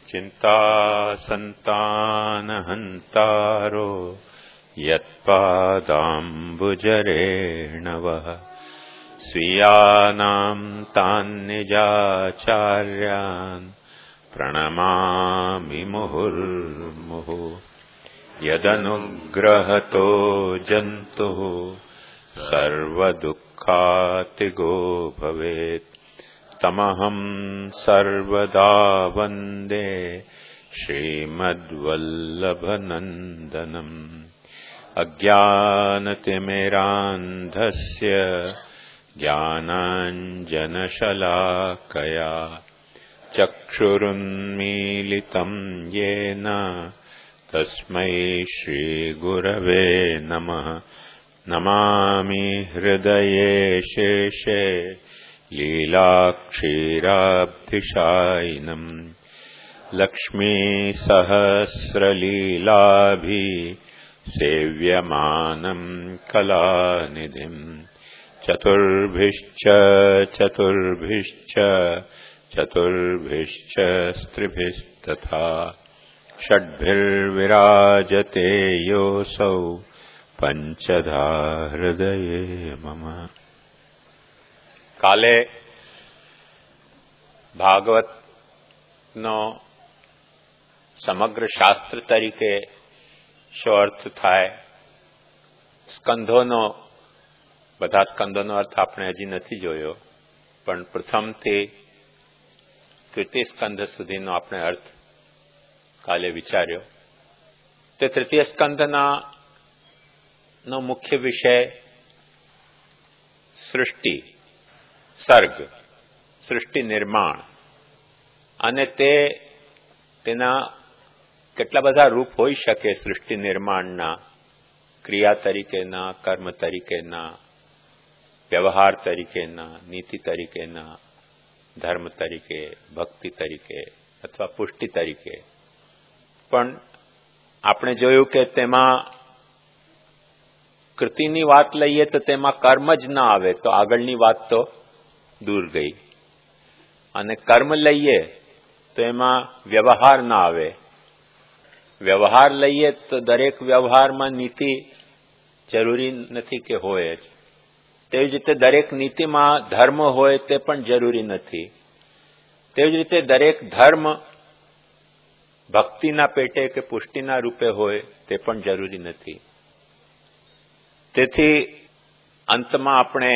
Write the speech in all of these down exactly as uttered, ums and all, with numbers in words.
चिंता संतानहंतारो यत्पादाम्बुजरेणवः स्वीयानां तान्निजाचार्यान् प्रणमामि मुहुर्मुहुः यदनुग्रहतो जन्तुः सर्वदुःखातिगो भवेत् तमहं सर्वदा वन्दे श्रीमद्वल्लभनन्दनम् अज्ञानतिमिरान्धस्य ज्ञानाञ्जनशलाकया चक्षुरुन्मीलितं येन तस्मै श्रीगुरवे नमः। नमामि हृदये शेषे लीलाक्षीराब्धिशायिनम् लक्ष्मीसहस्रलीलाभि सेव्यमानं कलानिधिम् चतुर्भिश्च चतुर्भिश्च चतुर्भिश्च स्त्रिभिस्तथा षड्भिर्विराजते योऽसौ पंचधा हृदये मम। કાલે ભાગવતનો સમગ્ર શાસ્ત્ર તરીકે શું અર્થ થાય, સ્કંધોનો બધા સ્કંધોનો અર્થ આપણે હજી નથી જોયો, પણ પ્રથમથી તૃતીય સ્કંધ સુધીનો આપણે અર્થ કાલે વિચાર્યો. તે તૃતીય સ્કંધના નો મુખ્ય વિષય સૃષ્ટિ, સર્ગ, સૃષ્ટિ નિર્માણ અને તે તેના કેટલા બધા રૂપ હોઈ શકે. સૃષ્ટિ નિર્માણના ક્રિયા તરીકેના, કર્મ તરીકેના, વ્યવહાર તરીકેના, નીતિ તરીકેના, ધર્મ તરીકે, ભક્તિ તરીકે અથવા પુષ્ટિ તરીકે. પણ આપણે જોયું કે તેમાં કૃતિની વાત લઈએ તો તેમાં કર્મ જ ના આવે તો આગળની વાત તો દૂર ગઈ, અને કર્મ લઈએ તો એમાં વ્યવહાર ના આવે. વ્યવહાર લઈએ તો દરેક વ્યવહારમાં નીતિ જરૂરી નથી કે હોય જ. તેવી જ રીતે દરેક નીતિમાં ધર્મ હોય તે પણ જરૂરી નથી. તેવી જ રીતે દરેક ધર્મ ભક્તિના પેટે કે પુષ્ટિના રૂપે હોય તે પણ જરૂરી નથી. તેથી અંતમાં આપણે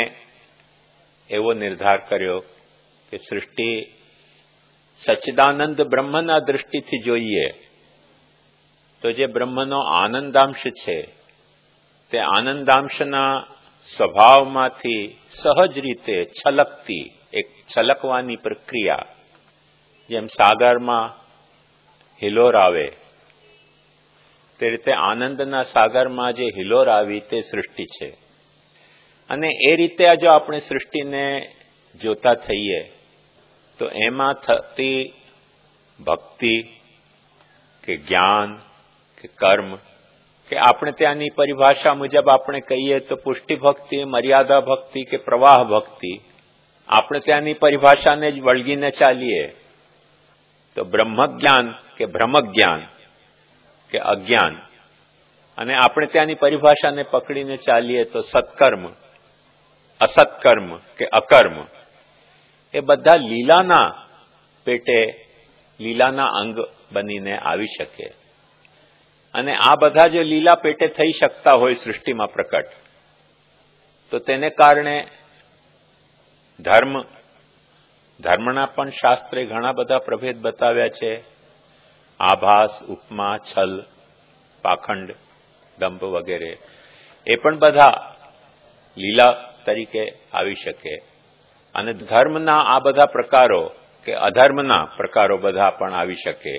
એવો નિર્ધાર કર્યો કે સૃષ્ટિ સચ્ચિદાનંદ બ્રહ્મના દૃષ્ટિથી જોઈએ તો જે બ્રહ્મનો આનંદાંશ છે તે આનંદાંશના સ્વભાવમાંથી સહજ રીતે છલકતી એક છલકવાની પ્રક્રિયા, જેમ સાગરમાં હિલોર આવે તે રીતે આનંદના સાગરમાં જે હિલોર આવી તે સૃષ્ટિ છે. અને એ રીતે જો આપણે સૃષ્ટિને જોતા થઈએ તો એમાં થતી ભક્તિ કે જ્ઞાન કે કર્મ કે આપણે ત્યાંની પરિભાષા મુજબ આપણે કહીએ તો પુષ્ટિ ભક્તિ, મર્યાદા ભક્તિ કે પ્રવાહ ભક્તિ, આપણે ત્યાંની પરિભાષાને જ વળગીને ચાલીએ તો બ્રહ્મજ્ઞાન કે બ્રહ્મજ્ઞાન કે અજ્ઞાન, અને આપણે ત્યાંની પરિભાષાને પકડીને ચાલીએ તો સત્કર્મ, અસત્કર્મ કે અકર્મ, એ બધા લીલાના પેટે લીલાના અંગ બનીને આવી શકે. અને આ બધા જો લીલા પેટે થઈ શકતા હોય સૃષ્ટિમાં પ્રકટ, તો તેને કારણે ધર્મ, ધર્મના પણ શાસ્ત્રે ઘણા બધા પ્રભેદ બતાવ્યા છે. આભાસ, ઉપમા, છલ, પાખંડ, દંભ વગેરે એ પણ બધા લીલા તરીકે આવી શકે. અને ધર્મના આ બધા પ્રકારો કે અધર્મના પ્રકારો બધા પણ આવી શકે.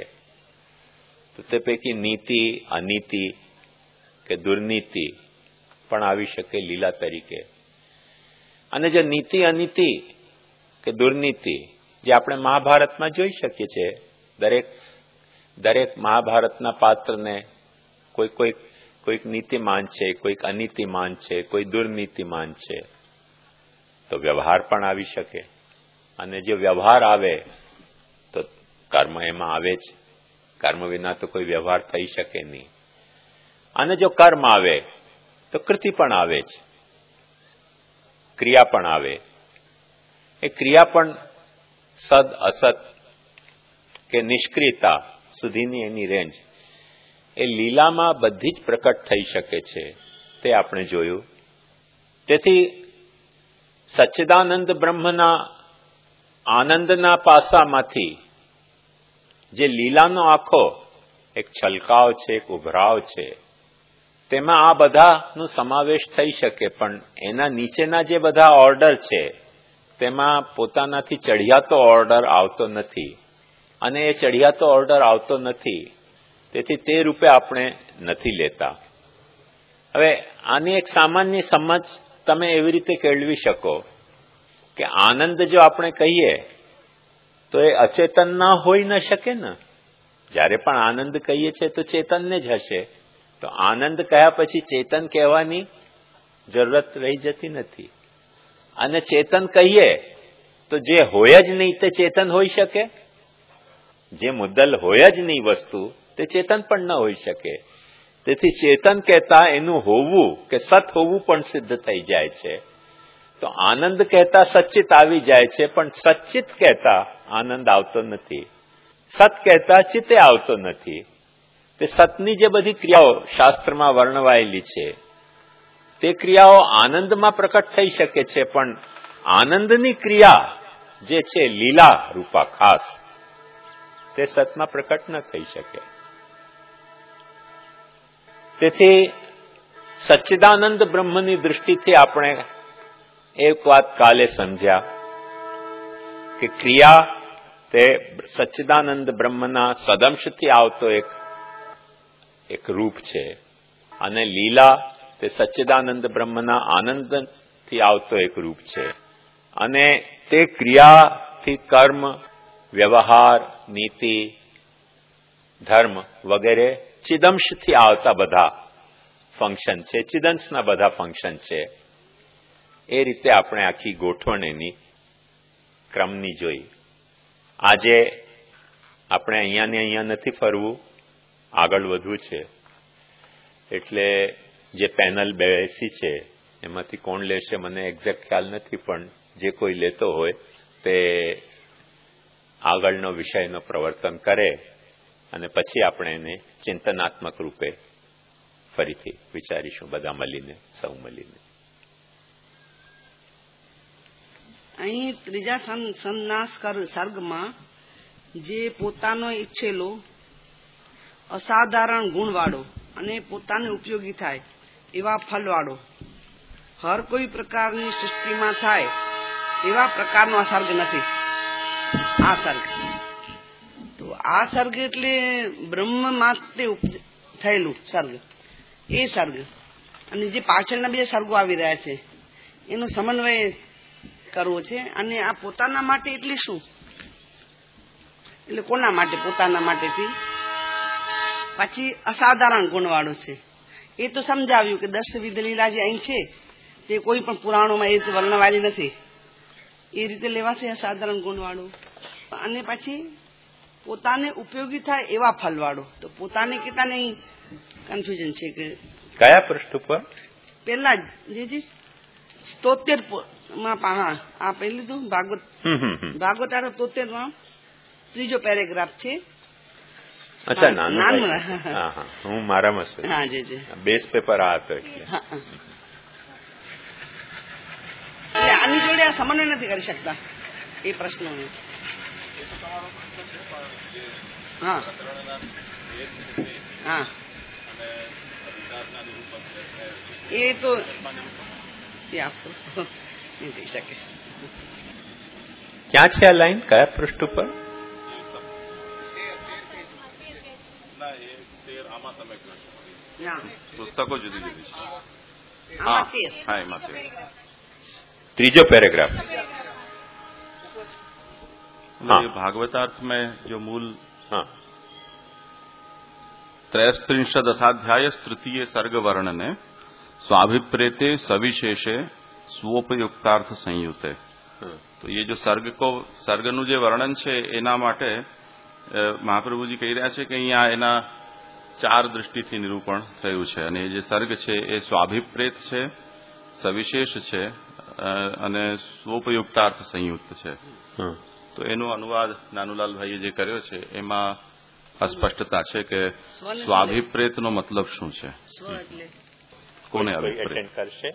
તો તે પૈકી નીતિ, અનીતિ કે દુર્નીતિ પણ આવી શકે લીલા તરીકે. અને જો નીતિ, અનીતિ કે દુર્નીતિ જે આપણે મહાભારતમાં જોઈ શકીએ છીએ, દરેક દરેક મહાભારતના પાત્રને કોઈ કોઈક કોઈક નીતિમાન છે, કોઈક અનીતિમાન છે, કોઈ દુર્નીતિમાન છે. તો વ્યવહાર પણ આવી શકે, અને જે વ્યવહાર આવે તો કર્મ એમાં આવે જ. કર્મ વિના તો કોઈ વ્યવહાર થઈ શકે નહીં. અને જો કર્મ આવે તો કૃતિ પણ આવે જ, ક્રિયા પણ આવે. એ ક્રિયા પણ સદ અસત કે નિષ્ક્રિયતા સુધીની એની રેન્જ એ લીલામાં બધી જ પ્રકટ થઈ શકે છે, તે આપણે જોયું. તેથી સચ્ચિદાનંદ બ્રહ્મના આનંદના પાસામાંથી જે લીલાનો આખો એક છલકાવ છે, એક ઉભરાવ છે, તેમાં આ બધાનો સમાવેશ થઈ શકે. પણ એના નીચેના જે બધા ઓર્ડર છે તેમાં પોતાનાથી ચઢિયાતો ઓર્ડર આવતો નથી, અને એ ચઢિયાતો ઓર્ડર આવતો નથી, તેથી તે રૂપે આપણે નથી લેતા. હવે આની એક સામાન્ય સમજ તમે એવી રીતે કેળવી શકો કે આનંદ જો આપણે કહીએ તો એ અચેતન ના હોઈ ન શકે ને. જ્યારે પણ આનંદ કહીએ છીએ તો ચેતનને જ હશે. તો આનંદ કહ્યા પછી ચેતન કહેવાની જરૂરત રહી જતી નથી. અને ચેતન કહીએ તો જે હોય જ નહીં તે ચેતન હોઈ શકે? જે મુદ્દલ હોય જ નહીં વસ્તુ તે ચેતન પણ ન હોઈ શકે. તેથી ચેતન કહેતા એનું હોવું કે સત હોવું પણ સિદ્ધ થઈ જાય છે. તો આનંદ કહેતા સચ્ચિત આવી જાય છે, પણ સચ્ચિત કહેતા આનંદ આવતો નથી, સત કહેતા ચિત્તે આવતો નથી. તે સતની જે બધી ક્રિયાઓ શાસ્ત્રમાં વર્ણવાયેલી છે તે ક્રિયાઓ આનંદમાં પ્રકટ થઈ શકે છે, પણ આનંદની ક્રિયા જે છે લીલા રૂપા ખાસ, તે સતમાં પ્રકટ ન થઈ શકે. તેથી સચ્ચિદાનંદ બ્રહ્મની દૃષ્ટિથી આપણે એક વાત કાલે સમજ્યા કે ક્રિયા તે સચ્ચિદાનંદ બ્રહ્મના સદંશથી આવતો એક એક રૂપ છે, અને લીલા તે સચ્ચિદાનંદ બ્રહ્મના આનંદથી આવતો એક રૂપ છે. અને તે ક્રિયાથી કર્મ, વ્યવહાર, નીતિ, ધર્મ વગેરે ચિદંશથી આવતા બધા ફંક્શન છે, ચિદંશના બધા ફંક્શન છે. એ રીતે આપણે આખી ગોઠવણ એની ક્રમની જોઈ. આજે આપણે અહીંયા ને અહીંયા નથી ફરવું, આગળ વધવું છે. એટલે જે પેનલ બેસી છે એમાંથી કોણ લેશે મને એક્ઝેક્ટ ખ્યાલ નથી, પણ જે કોઈ લેતો હોય તે આગળનો વિષયનો પ્રવર્તન કરે અને પછી આપણે એને ચિંતનાત્મક રૂપે ફરીથી વિચારીશું, બધા મળીને, સૌ મળીને. અહીં ત્રીજા સંન્યાસ સર્ગમાં જે પોતાનો ઈચ્છેલો અસાધારણ ગુણવાળો અને પોતાને ઉપયોગી થાય એવા ફલવાળો હર કોઈ પ્રકારની સૃષ્ટિમાં થાય એવા પ્રકારનો આ સર્ગ નથી. આ સર્ગ તો આ સર્ગ એટલે બ્રહ્મ માટે થયેલું સર્ગ, એ સર્ગ. અને જે પાછળના બીજા સર્ગો આવી રહ્યા છે એનો સમન્વય કરવો છે. અને આ પોતાના માટે એટલે શું, એટલે કોના માટે? પોતાના માટેથી પછી અસાધારણ ગુણવાળો છે એ તો સમજાવ્યું કે દસ વિધ લીલા જે અહીં છે તે કોઈ પણ પુરાણોમાં એ રીતે વર્ણવાયેલી નથી, એ રીતે લેવાશે અસાધારણ ગુણવાળું. અને પછી પોતાને ઉપયોગી થાય એવા ફલવાળો. તો પોતાને કેટલા નહીં કન્ફ્યુઝન છે કે કયા પૃષ્ઠ ઉપર પેલા જે જે તોતેર માં હા આ પહેલું તો ભાગવત ભાગવત આ તોતેર માં ત્રીજો પેરેગ્રાફ છે. અચ્છા, નાનું. હા હા, હું મારામાં છું. હા જી જી, બેઝ પેપર આ હતો એટલે. એટલે આની જોડે આ સમન્વય નથી કરી શકતા એ પ્રશ્નો. હા હા, એ તો નહીં થઈ શકે. ક્યાં છે આ લાઈન, કયા પૃષ્ઠ ઉપર? પુસ્તકો જુદી જુદી છે. ત્રીજો પેરેગ્राफ. हाँ, भागवतार्थ में जो मूल हाँ त्रयस्त्रिंशद असाध्याय तृतीय सर्ग वर्णने स्वाभिप्रेते सविशेषे स्वोपयुक्तार्थ संयुते. तो ये जो सर्ग को सर्गનું જે વર્ણન છે એના માટે મહાપ્રભુજી કહી રહ્યા છે કે અહીંયા એના ચાર દૃષ્ટિથી નિરૂપણ થયું છે અને જે સર્ગ છે એ સ્વાભિપ્રેત છે, સવિશેષ છે અને સ્વોપયુક્તાર્થ સંયુક્ત છે. તો એનો અનુવાદ નાનુલાલભાઈએ જે કર્યો છે એમાં અસ્પષ્ટતા છે કે સ્વાભિપ્રેતનો મતલબ શું છે, કોને અભિપ્રેત કરશે?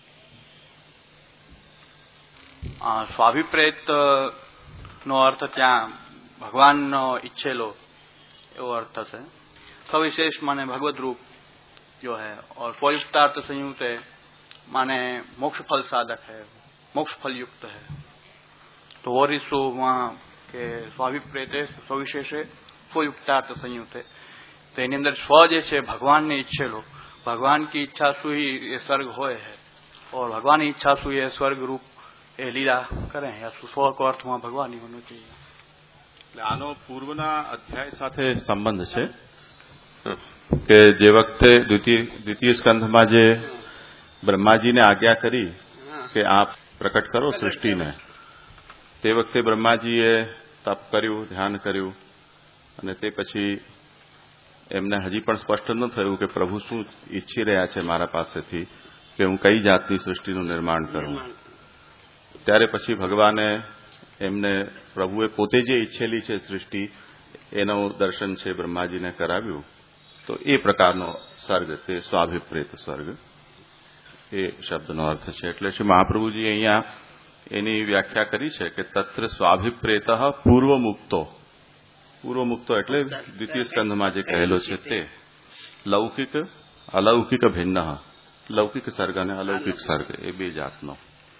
સ્વાભિપ્રેત નો અર્થ ત્યાં ભગવાનનો ઈચ્છેલો એવો અર્થ છે. सविशेष माने भगवत रूप जो है और स्वयुक्तार्थ संयुक्त है माने मोक्ष फल साधक है, मोक्ष फल युक्त है. तो और इसको वहाँ के स्वाभिप्रेत है, सविशेष है, स्वयुक्तार्थ संयुक्त है. तो एनी अंदर स्व जे भगवान ने इच्छेलो, भगवान की इच्छा सु ही ये स्वर्ग होए है और भगवान की इच्छा सु ये स्वर्ग रूप ये लीला करे है. स्व को अर्थ वहाँ भगवान ही होना चाहिए. આનો પૂર્વના અધ્યાય સાથે સંબંધ છે કે જે વખતે દ્વિતીય સ્કંધમાં જે બ્રહ્માજીને આજ્ઞા કરી કે આપ પ્રકટ કરો સૃષ્ટિને, તે વખતે બ્રહ્માજીએ તપ કર્યું, ધ્યાન કર્યું અને તે પછી એમને હજી પણ સ્પષ્ટ ન થયું કે પ્રભુ શું ઈચ્છી રહ્યા છે મારા પાસેથી કે હું કઈ જાતની સૃષ્ટિનું નિર્માણ કરું. ત્યારે પછી ભગવાને એમને પ્રભુએ પોતે જે ઈચ્છેલી છે સૃષ્ટિ એનું દર્શન છે બ્રહ્માજીને કરાવ્યું. તો એ પ્રકારનો સ્વર્ગ તે સ્વાભિપ્રેત સ્વર્ગ એ શબ્દનો અર્થ છે. એટલે શ્રી મહાપ્રભુજી અહીંયા એની વ્યાખ્યા કરી છે કે તત્ર સ્વાભિપ્રેત પૂર્વ મુક્તો. પૂર્વ મુક્તો એટલે દ્વિતીય સ્કંધમાં જે કહેલો છે તે લૌકિક અલૌકિક ભિન્ન, લૌકિક સર્ગ અને અલૌકિક સર્ગ એ બે જાતનો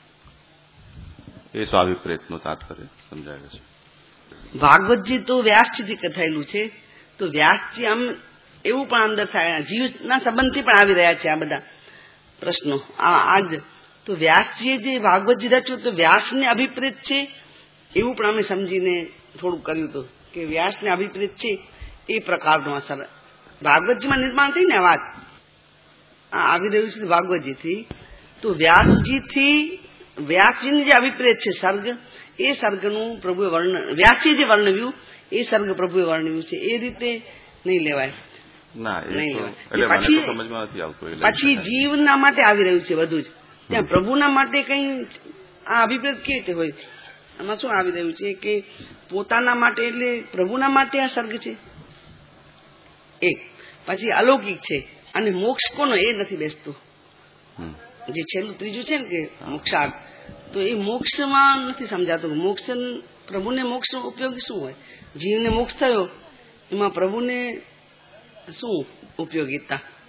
એ સ્વાભિપ્રેતનું તાત્પર્ય સમજાવે છે. ભાગવતજી તો વ્યાસજીથી કથાયેલું છે. તો વ્યાસજી આમ એવું પણ અંદર થાય, જીવના સંબંધથી પણ આવી રહ્યા છે આ બધા પ્રશ્નો આજ. તો વ્યાસજીએ જે ભાગવતજી રચ્યું તો વ્યાસને અભિપ્રેત છે એવું પણ અમે સમજીને થોડું કર્યું હતું કે વ્યાસને અભિપ્રેત છે એ પ્રકારનું અસર ભાગવતજીમાં નિર્માણ થઈને આ વાત આવી રહ્યું છે ભાગવતજીથી. તો વ્યાસજીથી વ્યાસજીને જે અભિપ્રેત છે સર્ગ, એ સર્ગનું પ્રભુએ વર્ણન, વ્યાસજીએ જે વર્ણવ્યું એ સર્ગ પ્રભુએ વર્ણવ્યું છે એ રીતે નહીં લેવાય. પછી જીવના માટે આવી રહ્યું છે બધું જ. ત્યાં પ્રભુના માટે કઈ આ અભિપ્રેત કેવી રીતે હોય? આમાં શું આવી રહ્યું છે કે પોતાના માટે એટલે પ્રભુના માટે આ સર્ગ છે એક. પછી અલૌકિક છે અને મોક્ષ કોનો એ નથી બેસતું. જે છેલ્લું ત્રીજું છે ને કે મોક્ષાર્થ, તો એ મોક્ષમાં નથી સમજાતું. મોક્ષ પ્રભુને મોક્ષ ઉપયોગી શું હોય? જીવને મોક્ષ થયો એમાં પ્રભુને શું ઉપયોગીતા?